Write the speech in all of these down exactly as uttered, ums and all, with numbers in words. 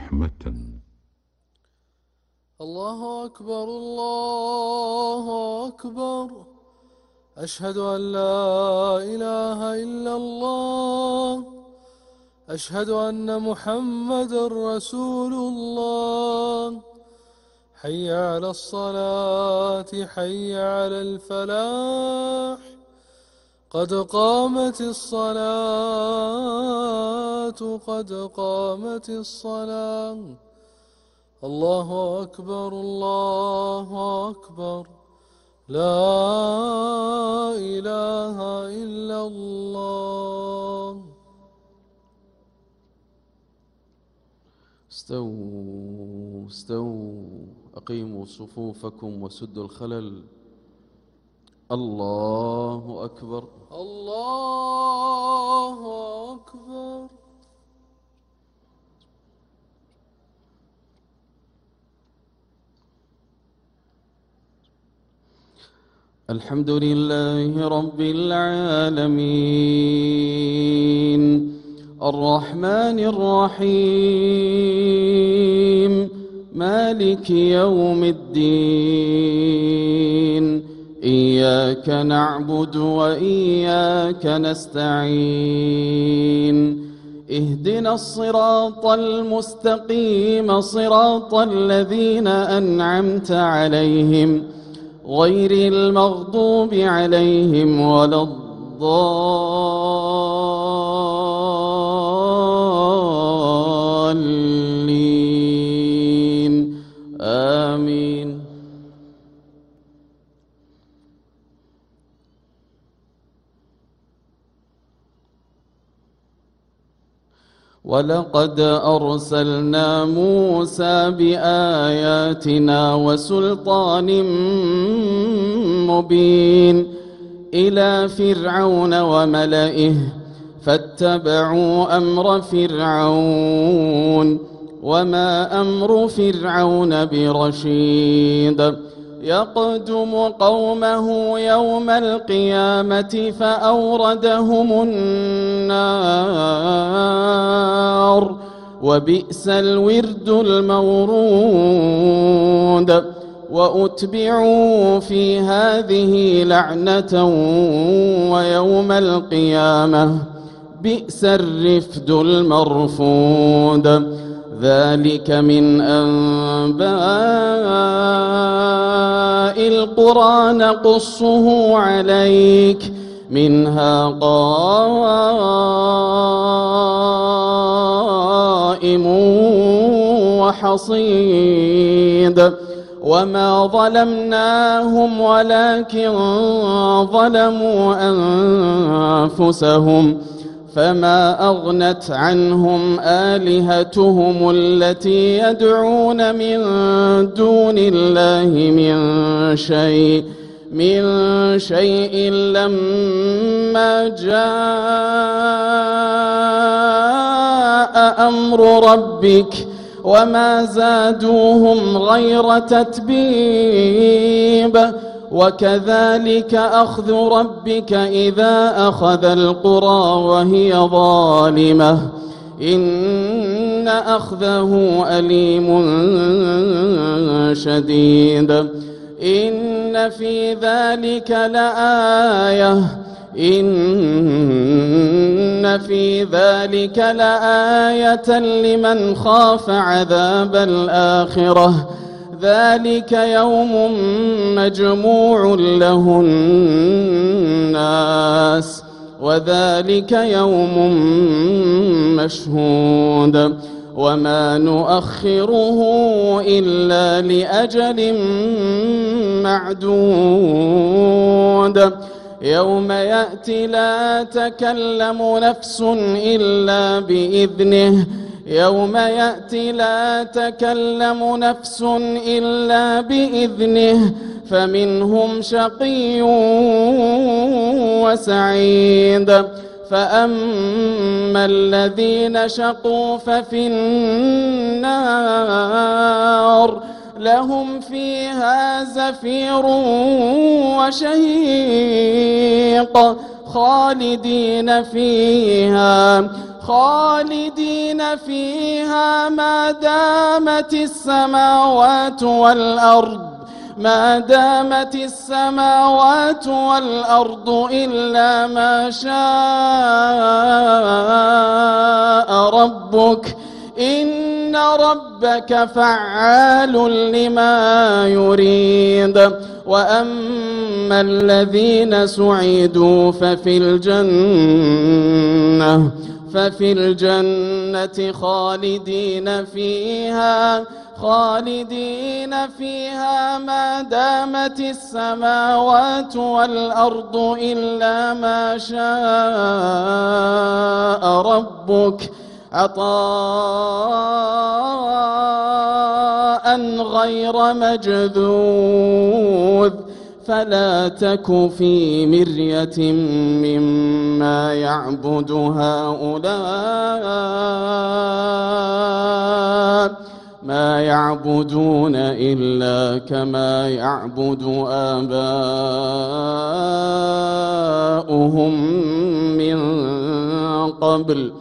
رحمة. الله أكبر الله أكبر، أشهد أن لا إله إلا الله، أشهد أن محمدًا رسول الله. حي على الصلاة حي على الفلاح، قد قامت الصلاة قد قامت الصلاة. الله أكبر الله أكبر، لا إله إلا الله. استووا استووا أقيموا صفوفكم وسدوا الخلل. الله أكبر الله أكبر. الحمد لله رب العالمين، الرحمن الرحيم، مالك يوم الدين. إياك نعبد وإياك نستعين، اهدنا الصراط المستقيم، صراط الذين أنعمت عليهم غير المغضوب عليهم ولا الضالين، آمين. ولقد أرسلنا موسى بآياتنا وسلطان مبين إلى فرعون وملئه فاتبعوا أمر فرعون، وما أمر فرعون برشيد. يقدم قومه يوم القيامة فأوردهم النار، وبئس الورد المورود. وأتبعوا في هذه لعنة ويوم القيامة بئس الرفد المرفود. ذلك من أنباء القرى نقصه عليك، منها قائم وحصيد. وما ظلمناهم ولكن ظلموا أنفسهم، فما أغنت عنهم آلهتهم التي يدعون من دون الله من شيء من شيء لما جاء أمر ربك، وما زادوهم غير تتبيب. وكذلك أخذ ربك إذا أخذ القرى وهي ظالمة، إن أخذه أليم شديد. إن في ذلك لآية إن في ذلك لآية لمن خاف عذاب الآخرة. ذلك يوم مجموع له الناس، وذلك يوم مشهود. وما نؤخره إلا لأجل معدود. يوم يأتي لا تكلم نفس إلا بإذنه يوم يأتي لا تكلم نفس إلا بإذنه، فمنهم شقي وسعيد. فأما الذين شقوا ففي النار، لهم فيها زفير وشهيق خالدين فيها خالدين فيها ما دامت السماوات والأرض ما دامت السماوات والأرض إلا ما شاء ربك إن ربك فعال لما يريد وأما الذين سعدوا ففي الجنة ففي الجنة خالدين فيها خالدين فيها ما دامت السماوات والأرض إلا ما شاء ربك عطاء غير مجذوذ فلا تك في مرية مما يعبد هؤلاء ما يعبدون إلا كما يعبد آباؤهم من قبل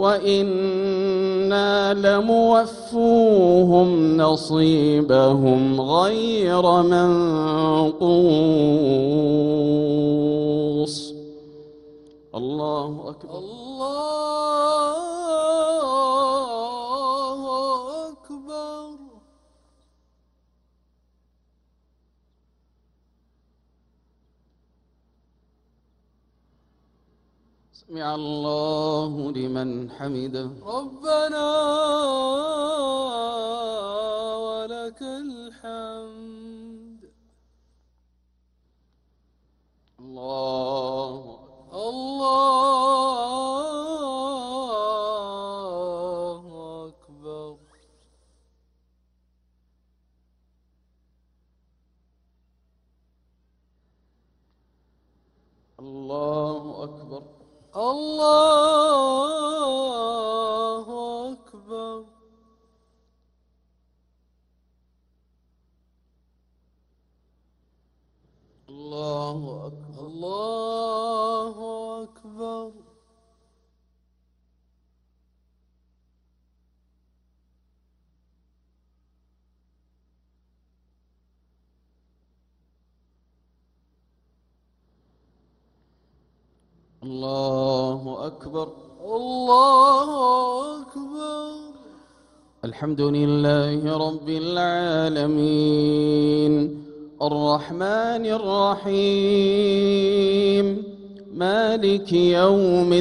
وإنا لموفوهم نصيبهم غير منقوص. الله أكبر. الله أكبر. سمع الله لمن حمده. ربنا ولك الحمد. الله الله أكبر. الله أكبر. الله أكبر. الله أكبر. الله أكبر. الله أكبر. الله أكبر. الحمد لله رب العالمين الرحمن الرحيم مالك يوم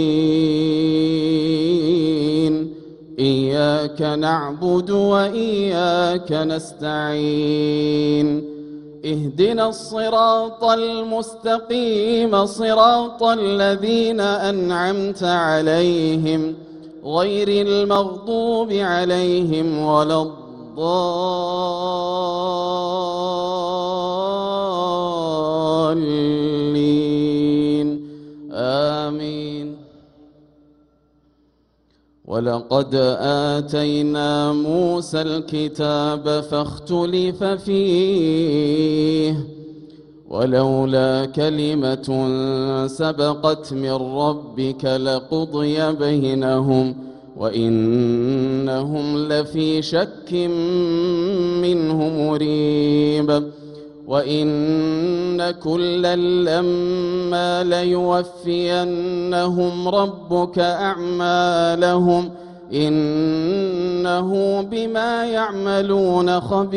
الدين إياك نعبد وإياك نستعين اهدنا الصراط المستقيم صراط الذين أنعمت عليهم غير المغضوب عليهم ولا الضالين آمين. ولقد آتينا موسى الكتاب فاختلف فيه ولولا كلمة سبقت من ربك لقضي بينهم وإنهم لفي شك منه مريب وإن كلا لما ليوفينهم ربك أعمالهم إنه بما يعملون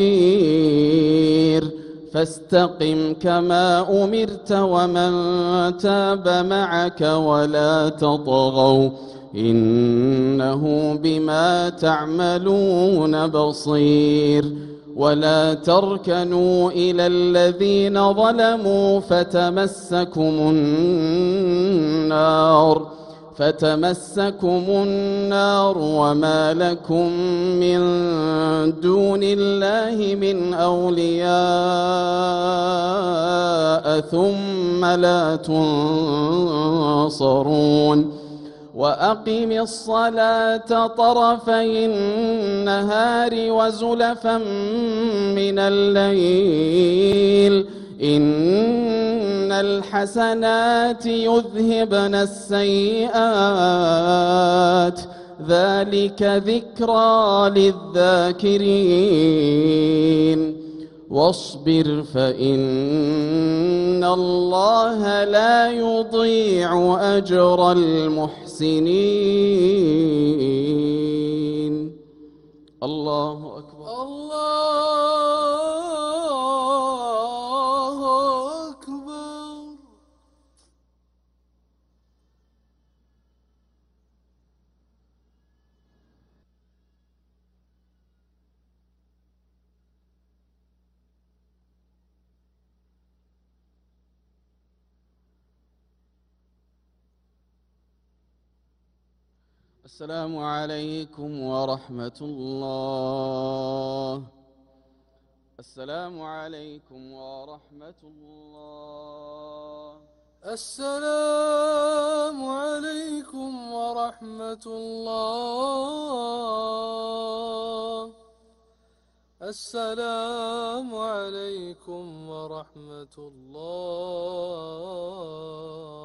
خبير فاستقم كما أمرت ومن تاب معك ولا تطغوا إنه بما تعملون بصير ولا تركنوا إلى الذين ظلموا فتمسكم النار فتمسكم النار وما لكم من دون الله من أولياء ثم لا تنصرون وأقم الصلاة طرفي النهار وزلفا من الليل إن الحسنات يذهبن السيئات ذلك ذكرى للذاكرين واصبر فإن الله لا يضيع أجر المحسنين. الله أكبر. الله أكبر. السلام عليكم ورحمة الله. السلام عليكم ورحمة الله. السلام عليكم ورحمة الله. السلام عليكم ورحمة الله.